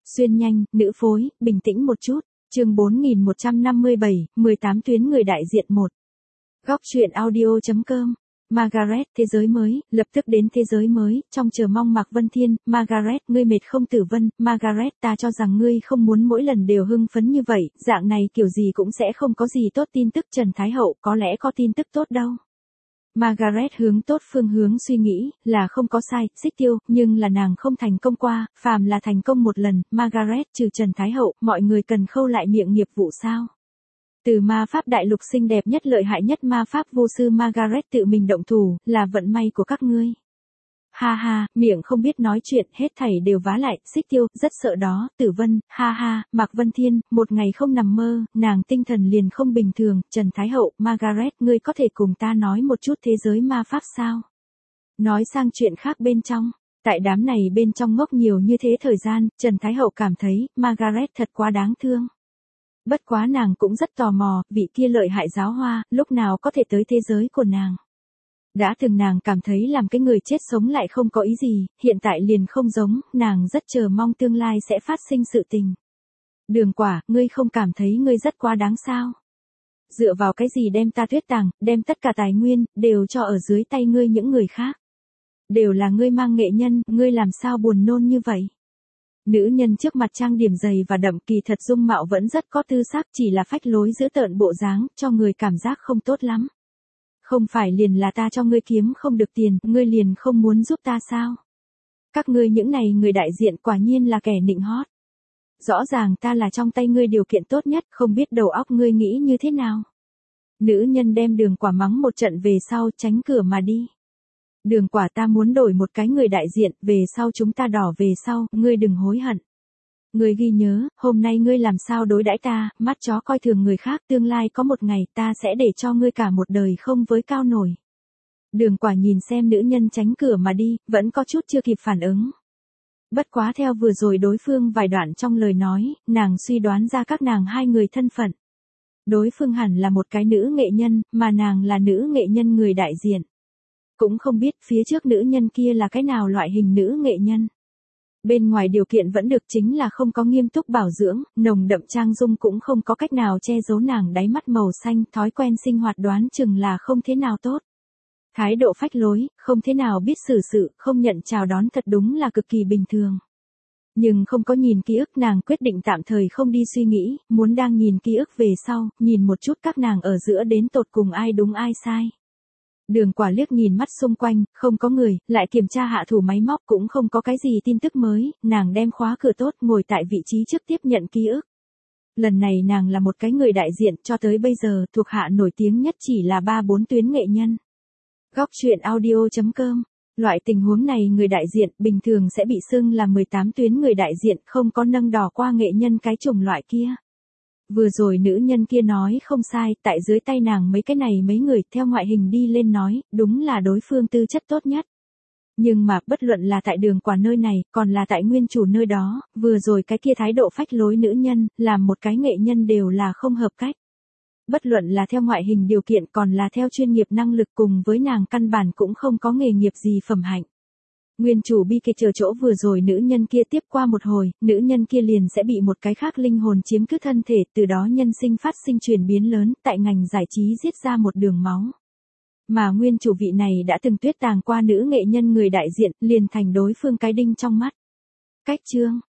Xuyên nhanh, nữ phối, bình tĩnh một chút. Chương 4157, 18 tuyến người đại diện 1. Góc truyện audio.com. Margaret, thế giới mới, lập tức đến thế giới mới, trong chờ mong Mạc Vân Thiên. Margaret, ngươi mệt không Tử Vân? Margaret, ta cho rằng ngươi không muốn mỗi lần đều hưng phấn như vậy, dạng này kiểu gì cũng sẽ không có gì tốt. Tin tức Trần Thái Hậu, có lẽ có tin tức tốt đâu. Margaret hướng tốt phương hướng suy nghĩ, là không có sai, Xích Tiêu, nhưng là nàng không thành công qua, phàm là thành công một lần. Margaret, trừ Trần Thái Hậu, mọi người cần khâu lại miệng nghiệp vụ sao? Từ ma pháp đại lục xinh đẹp nhất lợi hại nhất ma pháp vô sư Margaret tự mình động thủ, là vận may của các ngươi. Ha ha, miệng không biết nói chuyện, hết thảy đều vá lại. Xích Tiêu, rất sợ đó. Tử Vân, ha ha. Mạc Vân Thiên, một ngày không nằm mơ, nàng tinh thần liền không bình thường. Trần Thái Hậu, Margaret, ngươi có thể cùng ta nói một chút thế giới ma pháp sao? Nói sang chuyện khác bên trong. Tại đám này bên trong ngốc nhiều như thế thời gian, Trần Thái Hậu cảm thấy, Margaret thật quá đáng thương. Bất quá nàng cũng rất tò mò, vị kia lợi hại giáo hoa, lúc nào có thể tới thế giới của nàng. Đã từng nàng cảm thấy làm cái người chết sống lại không có ý gì, hiện tại liền không giống, nàng rất chờ mong tương lai sẽ phát sinh sự tình. Đường Quả, ngươi không cảm thấy ngươi rất quá đáng sao? Dựa vào cái gì đem ta tuyết tàng, đem tất cả tài nguyên, đều cho ở dưới tay ngươi những người khác. Đều là ngươi mang nghệ nhân, ngươi làm sao buồn nôn như vậy? Nữ nhân trước mặt trang điểm dày và đậm, kỳ thật dung mạo vẫn rất có tư sắc, chỉ là phách lối dữ tợn bộ dáng, cho người cảm giác không tốt lắm. Không phải liền là ta cho ngươi kiếm không được tiền, ngươi liền không muốn giúp ta sao? Các ngươi những này người đại diện quả nhiên là kẻ nịnh hót. Rõ ràng ta là trong tay ngươi điều kiện tốt nhất, không biết đầu óc ngươi nghĩ như thế nào. Nữ nhân đem Đường Quả mắng một trận về sau, tránh cửa mà đi. Đường Quả, ta muốn đổi một cái người đại diện, về sau chúng ta đỏ về sau, ngươi đừng hối hận. Ngươi ghi nhớ, hôm nay ngươi làm sao đối đãi ta, mắt chó coi thường người khác, tương lai có một ngày ta sẽ để cho ngươi cả một đời không với cao nổi. Đường Quả nhìn xem nữ nhân tránh cửa mà đi, vẫn có chút chưa kịp phản ứng. Bất quá theo vừa rồi đối phương vài đoạn trong lời nói, nàng suy đoán ra các nàng hai người thân phận. Đối phương hẳn là một cái nữ nghệ nhân, mà nàng là nữ nghệ nhân người đại diện. Cũng không biết phía trước nữ nhân kia là cái nào loại hình nữ nghệ nhân. Bên ngoài điều kiện vẫn được, chính là không có nghiêm túc bảo dưỡng, nồng đậm trang dung cũng không có cách nào che giấu nàng đáy mắt màu xanh, thói quen sinh hoạt đoán chừng là không thế nào tốt. Thái độ phách lối, không thế nào biết xử sự, không nhận chào đón thật đúng là cực kỳ bình thường. Nhưng không có nhìn ký ức, nàng quyết định tạm thời không đi suy nghĩ, muốn đang nhìn ký ức về sau, nhìn một chút các nàng ở giữa đến tột cùng ai đúng ai sai. Đường Quả liếc nhìn mắt xung quanh, không có người, lại kiểm tra hạ thủ máy móc cũng không có cái gì tin tức mới, nàng đem khóa cửa tốt, ngồi tại vị trí trước tiếp nhận ký ức. Lần này nàng là một cái người đại diện, cho tới bây giờ, thuộc hạ nổi tiếng nhất chỉ là 3-4 tuyến nghệ nhân. Góc truyện audio.com. Loại tình huống này người đại diện, bình thường sẽ bị xưng là 18 tuyến người đại diện, không có nâng đỏ qua nghệ nhân cái chủng loại kia. Vừa rồi nữ nhân kia nói không sai, tại dưới tay nàng mấy cái này mấy người, theo ngoại hình đi lên nói, đúng là đối phương tư chất tốt nhất. Nhưng mà, bất luận là tại Đường Quả nơi này, còn là tại nguyên chủ nơi đó, vừa rồi cái kia thái độ phách lối nữ nhân, làm một cái nghệ nhân đều là không hợp cách. Bất luận là theo ngoại hình điều kiện còn là theo chuyên nghiệp năng lực, cùng với nàng căn bản cũng không có nghề nghiệp gì phẩm hạnh. Nguyên chủ bi kịch chờ chỗ vừa rồi nữ nhân kia tiếp qua một hồi, nữ nhân kia liền sẽ bị một cái khác linh hồn chiếm cứ thân thể, từ đó nhân sinh phát sinh chuyển biến lớn, tại ngành giải trí giết ra một đường máu. Mà nguyên chủ vị này đã từng tuyết tàng qua nữ nghệ nhân người đại diện, liền thành đối phương cái đinh trong mắt. Cách chương.